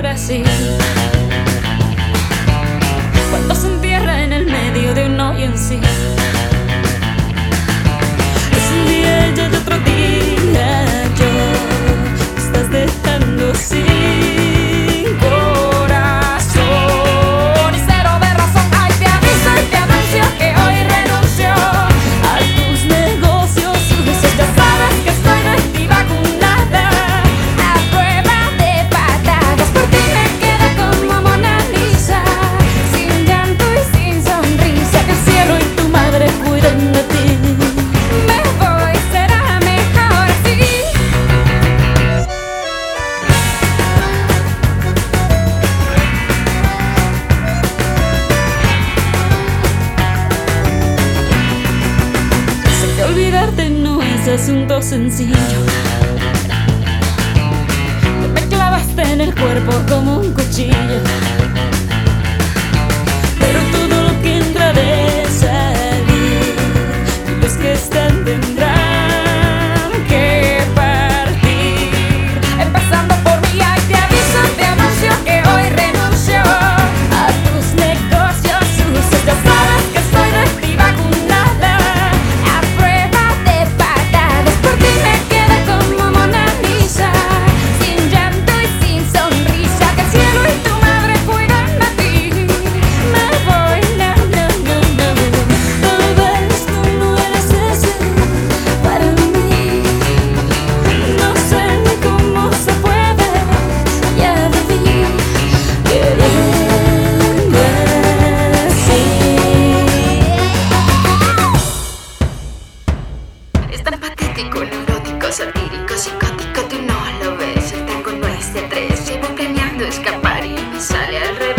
Brasil, cuando se entierra en el medio de un hoyo en sí. Es un día y otro día yo me estás dejando sin corazón y cero de razón. Ay, te aviso y te anuncio que hoy renuncio a tus negocios sucios. Ya sabes que estoy antivacunada, a prueba de patadas. Por ti me quedo como Mona Lisa, sin llanto y sin sonrisa. Que el cielo y tu madre cuiden de ti. Me voy, será mejor así. Sé que olvidarte no es asunto sencillo. Te me clavaste en el cuerpo como un cuchillo. Pero todo lo que entra debe salir. Y los que están tendrán que partir. Empezando por mí, ay, te aviso, te anuncio que hoy renuncio a tus negocios sucios. Ya sabes que estoy antivacunada, a prueba de patadas. Por ti me quedo como Mona Lisa, sin llanto y sin sonrisa. Que el cielo y tu madre cuidan de ti. Me voy, no, no, no, no. Tal vez tú no eres ese para mí. No sé ni cómo se puede, ya viví queriendo así. Es tan patético, neurótico, satírico, psicótico, tú no lo ves. El tango no es de tres, llevo planeando escapar y me sale al revés.